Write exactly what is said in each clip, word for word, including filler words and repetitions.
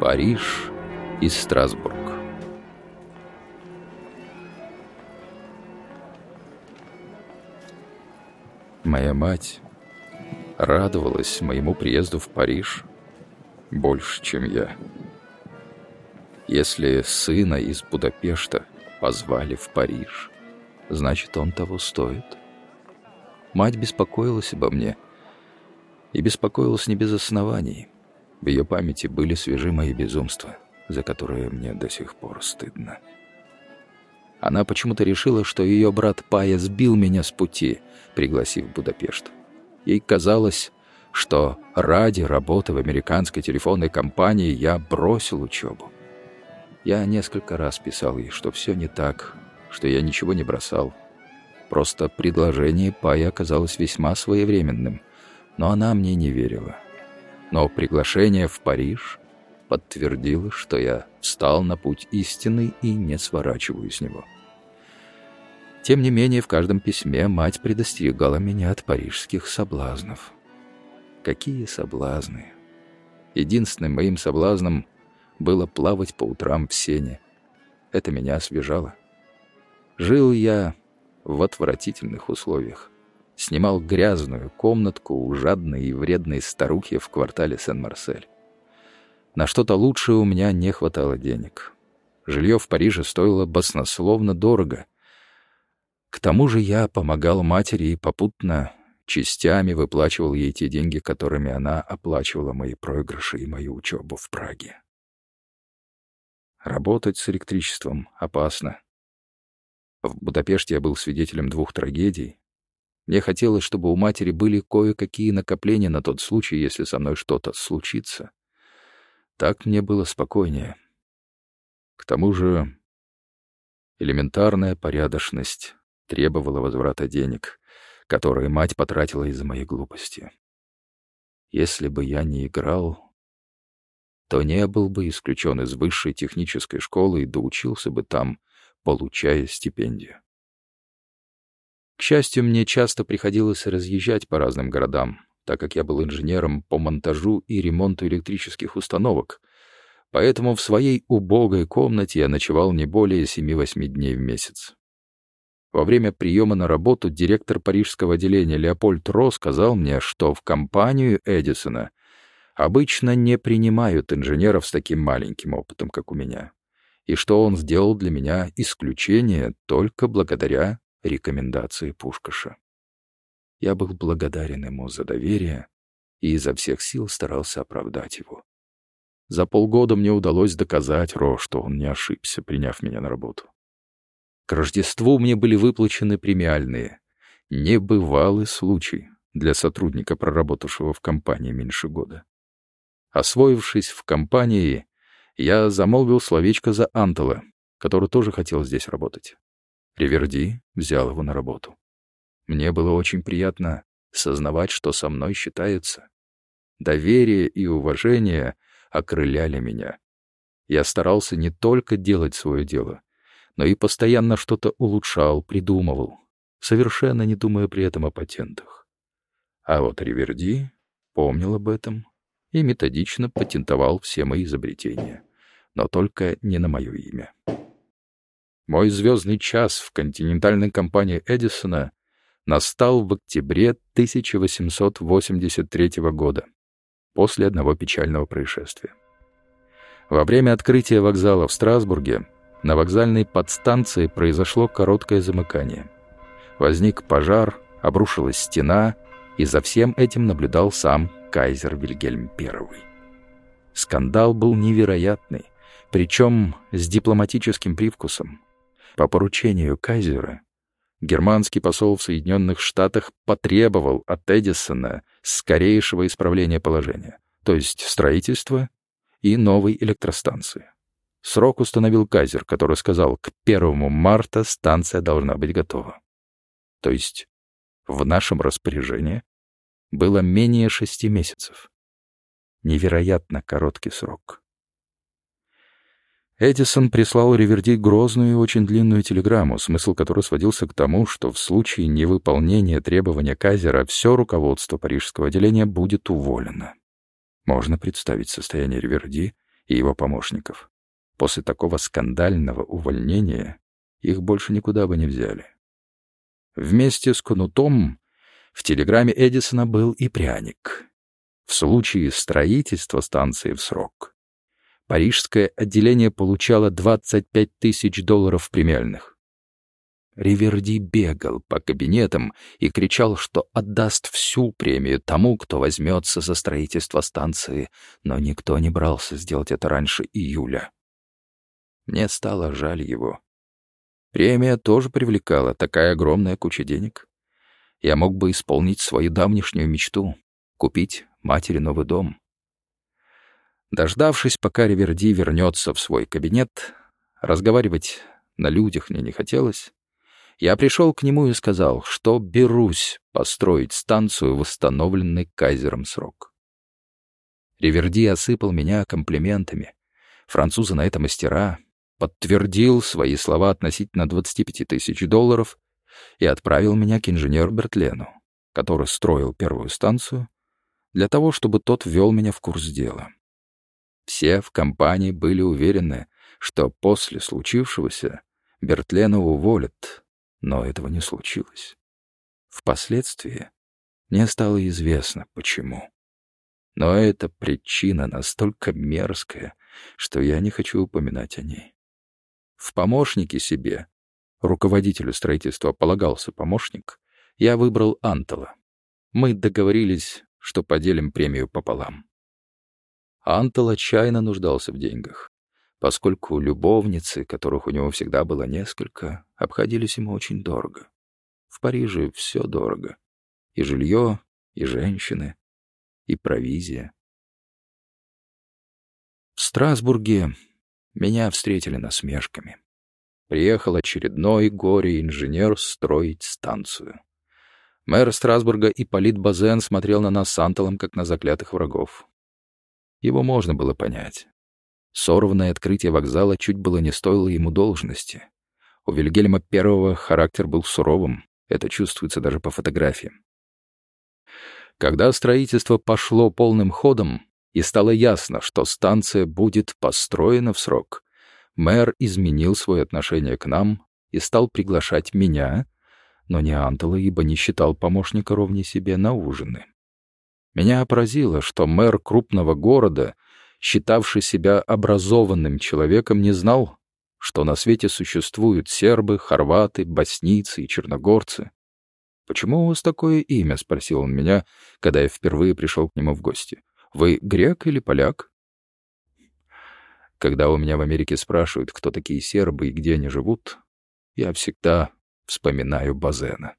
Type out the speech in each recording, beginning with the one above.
Париж и Страсбург. Моя мать радовалась моему приезду в Париж больше, чем я. Если сына из Будапешта позвали в Париж, значит, он того стоит. Мать беспокоилась обо мне, и беспокоилась не без оснований. В ее памяти были свежи мои безумства, за которые мне до сих пор стыдно. Она почему-то решила, что ее брат Пая сбил меня с пути, пригласив в Будапешт. Ей казалось, что ради работы в американской телефонной компании я бросил учебу. Я несколько раз писал ей, что все не так, что я ничего не бросал. Просто предложение Пая оказалось весьма своевременным, но она мне не верила. Но приглашение в Париж подтвердило, что я встал на путь истины и не сворачиваю с него. Тем не менее, в каждом письме мать предостерегала меня от парижских соблазнов. Какие соблазны! Единственным моим соблазном было плавать по утрам в сене. Это меня освежало. Жил я в отвратительных условиях. Снимал грязную комнатку у жадной и вредной старухи в квартале Сен-Марсель. На что-то лучшее у меня не хватало денег. Жилье в Париже стоило баснословно дорого. К тому же я помогал матери и попутно частями выплачивал ей те деньги, которыми она оплачивала мои проигрыши и мою учебу в Праге. Работать с электричеством опасно. В Будапеште я был свидетелем двух трагедий. Мне хотелось, чтобы у матери были кое-какие накопления на тот случай, если со мной что-то случится. Так мне было спокойнее. К тому же элементарная порядочность требовала возврата денег, которые мать потратила из-за моей глупости. Если бы я не играл, то не был бы исключен из высшей технической школы и доучился бы там, получая стипендию. К счастью, мне часто приходилось разъезжать по разным городам, так как я был инженером по монтажу и ремонту электрических установок, поэтому в своей убогой комнате я ночевал не более семи-восьми дней в месяц. Во время приема на работу директор парижского отделения Леопольд Ро сказал мне, что в компанию Эдисона обычно не принимают инженеров с таким маленьким опытом, как у меня, и что он сделал для меня исключение только благодаря рекомендации Пушкаша. Я был благодарен ему за доверие и изо всех сил старался оправдать его. За полгода мне удалось доказать Ро, что он не ошибся, приняв меня на работу. К Рождеству мне были выплачены премиальные. Небывалый случай для сотрудника, проработавшего в компании меньше года. Освоившись в компании, я замолвил словечко за Антола, который тоже хотел здесь работать. Риверди взял его на работу. Мне было очень приятно сознавать, что со мной считаются. Доверие и уважение окрыляли меня. Я старался не только делать свое дело, но и постоянно что-то улучшал, придумывал, совершенно не думая при этом о патентах. А вот Риверди помнил об этом и методично патентовал все мои изобретения, но только не на мое имя. Мой звездный час в континентальной компании Эдисона настал в октябре тысяча восемьсот восемьдесят третьего года, после одного печального происшествия. Во время открытия вокзала в Страсбурге на вокзальной подстанции произошло короткое замыкание. Возник пожар, обрушилась стена, и за всем этим наблюдал сам кайзер Вильгельм Первый. Скандал был невероятный, причем с дипломатическим привкусом. По поручению кайзера германский посол в Соединенных Штатах потребовал от Эдисона скорейшего исправления положения, то есть строительства и новой электростанции. Срок установил кайзер, который сказал, к первому марта станция должна быть готова. То есть в нашем распоряжении было менее шести месяцев. Невероятно короткий срок. Эдисон прислал Риверди грозную и очень длинную телеграмму, смысл которой сводился к тому, что в случае невыполнения требования кайзера все руководство парижского отделения будет уволено. Можно представить состояние Риверди и его помощников. После такого скандального увольнения их больше никуда бы не взяли. Вместе с кнутом в телеграмме Эдисона был и пряник. В случае строительства станции в срок парижское отделение получало двадцать пять тысяч долларов премиальных. Риверди бегал по кабинетам и кричал, что отдаст всю премию тому, кто возьмется за строительство станции, но никто не брался сделать это раньше июля. Мне стало жаль его. Премия тоже привлекала такая огромная куча денег. Я мог бы исполнить свою давнишнюю мечту — купить матери новый дом. Дождавшись, пока Риверди вернется в свой кабинет, разговаривать на людях мне не хотелось, я пришел к нему и сказал, что берусь построить станцию в восстановленный кайзером срок. Риверди осыпал меня комплиментами. Французы на это мастера, подтвердил свои слова относительно двадцати пяти тысяч долларов и отправил меня к инженеру Бертлену, который строил первую станцию, для того, чтобы тот ввел меня в курс дела. Все в компании были уверены, что после случившегося Бертлена уволят, но этого не случилось. Впоследствии мне стало известно, почему. Но эта причина настолько мерзкая, что я не хочу упоминать о ней. В помощнике себе, руководителю строительства полагался помощник, я выбрал Антала. Мы договорились, что поделим премию пополам. Антал отчаянно нуждался в деньгах, поскольку любовницы, которых у него всегда было несколько, обходились ему очень дорого. В Париже все дорого. И жилье, и женщины, и провизия. В Страсбурге меня встретили насмешками. Приехал очередной горе-инженер строить станцию. Мэр Страсбурга Ипполит Базен смотрел на нас с Анталом, как на заклятых врагов. Его можно было понять. Сорванное открытие вокзала чуть было не стоило ему должности. У Вильгельма Первого характер был суровым, это чувствуется даже по фотографиям. Когда строительство пошло полным ходом и стало ясно, что станция будет построена в срок, мэр изменил свое отношение к нам и стал приглашать меня, но не Антала, ибо не считал помощника ровней себе, на ужины. Меня поразило, что мэр крупного города, считавший себя образованным человеком, не знал, что на свете существуют сербы, хорваты, боснийцы и черногорцы. «Почему у вас такое имя?» — спросил он меня, когда я впервые пришел к нему в гости. «Вы грек или поляк?» Когда у меня в Америке спрашивают, кто такие сербы и где они живут, я всегда вспоминаю Базена.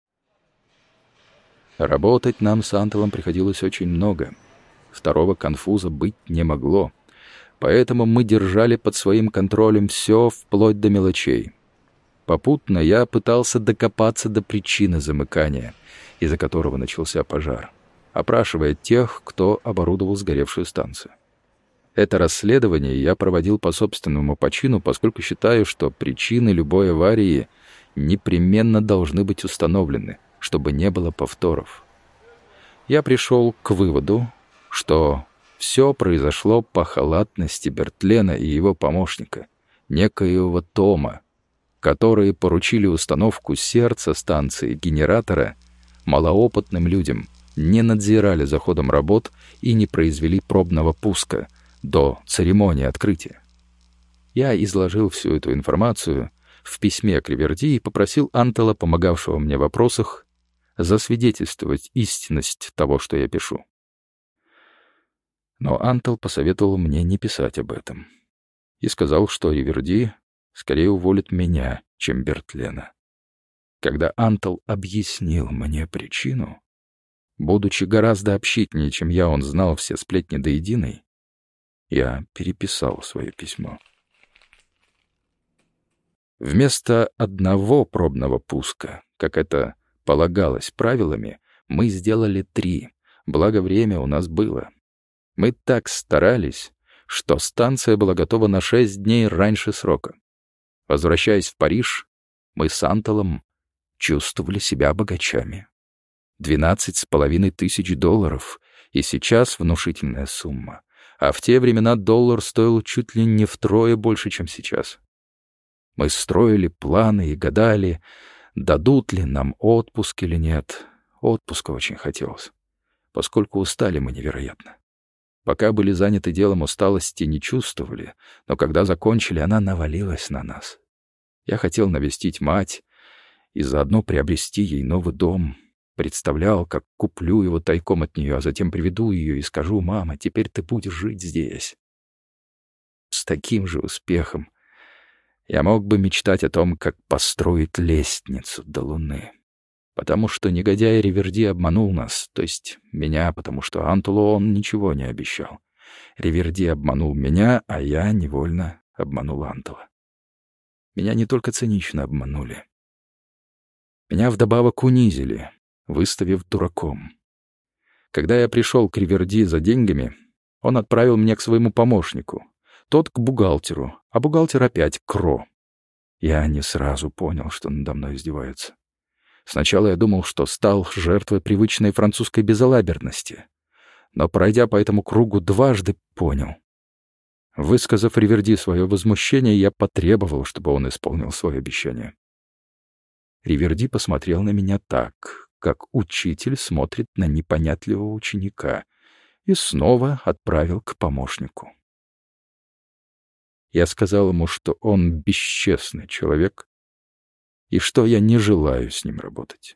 Работать нам с Анталом приходилось очень много. Второго конфуза быть не могло. Поэтому мы держали под своим контролем все вплоть до мелочей. Попутно я пытался докопаться до причины замыкания, из-за которого начался пожар, опрашивая тех, кто оборудовал сгоревшую станцию. Это расследование я проводил по собственному почину, поскольку считаю, что причины любой аварии непременно должны быть установлены, чтобы не было повторов. Я пришел к выводу, что все произошло по халатности Бертлена и его помощника, некоего Тома, которые поручили установку сердца станции генератора малоопытным людям, не надзирали за ходом работ и не произвели пробного пуска до церемонии открытия. Я изложил всю эту информацию в письме к Риверди и попросил Антала, помогавшего мне в вопросах, засвидетельствовать истинность того, что я пишу. Но Антал посоветовал мне не писать об этом и сказал, что Риверди скорее уволит меня, чем Бертлена. Когда Антал объяснил мне причину, будучи гораздо общительнее, чем я, он знал все сплетни до единой, я переписал свое письмо. Вместо одного пробного пуска, как это полагалось правилами, мы сделали три, благо время у нас было. Мы так старались, что станция была готова на шесть дней раньше срока. Возвращаясь в Париж, мы с Анталом чувствовали себя богачами. Двенадцать с половиной тысяч долларов, и сейчас внушительная сумма, А в те времена доллар стоил чуть ли не втрое больше, чем сейчас. Мы строили планы и гадали, дадут ли нам отпуск или нет. Отпуска очень хотелось, поскольку устали мы невероятно. Пока были заняты делом, усталости не чувствовали, но когда закончили, она навалилась на нас. Я хотел навестить мать и заодно приобрести ей новый дом. Представлял, как куплю его тайком от нее, а затем приведу ее и скажу: «Мама, теперь ты будешь жить здесь». С таким же успехом я мог бы мечтать о том, как построить лестницу до Луны. Потому что негодяй Риверди обманул нас, то есть меня, потому что Антулу он ничего не обещал. Риверди обманул меня, а я невольно обманул Антула. Меня не только цинично обманули. Меня вдобавок унизили, выставив дураком. Когда я пришел к Риверди за деньгами, он отправил меня к своему помощнику, тот к бухгалтеру, а бухгалтер опять к Ро. Я не сразу понял, что надо мной издеваются. Сначала я думал, что стал жертвой привычной французской безалаберности, но, пройдя по этому кругу, дважды понял. Высказав Риверди свое возмущение, я потребовал, чтобы он исполнил свое обещание. Риверди посмотрел на меня так, как учитель смотрит на непонятливого ученика, и снова отправил к помощнику. Я сказал ему, что он бесчестный человек и что я не желаю с ним работать.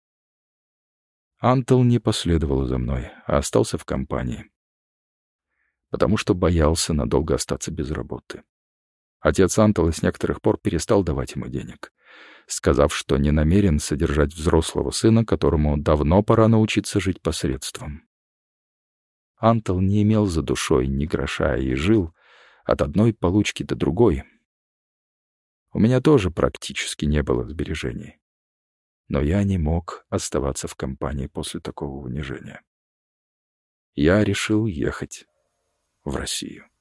Антл не последовал за мной, а остался в компании, потому что боялся надолго остаться без работы. Отец Антла с некоторых пор перестал давать ему денег, сказав, что не намерен содержать взрослого сына, которому давно пора научиться жить посредством. Антл не имел за душой ни гроша и жил от одной получки до другой. У меня тоже практически не было сбережений. Но я не мог оставаться в компании после такого унижения. Я решил ехать в Россию.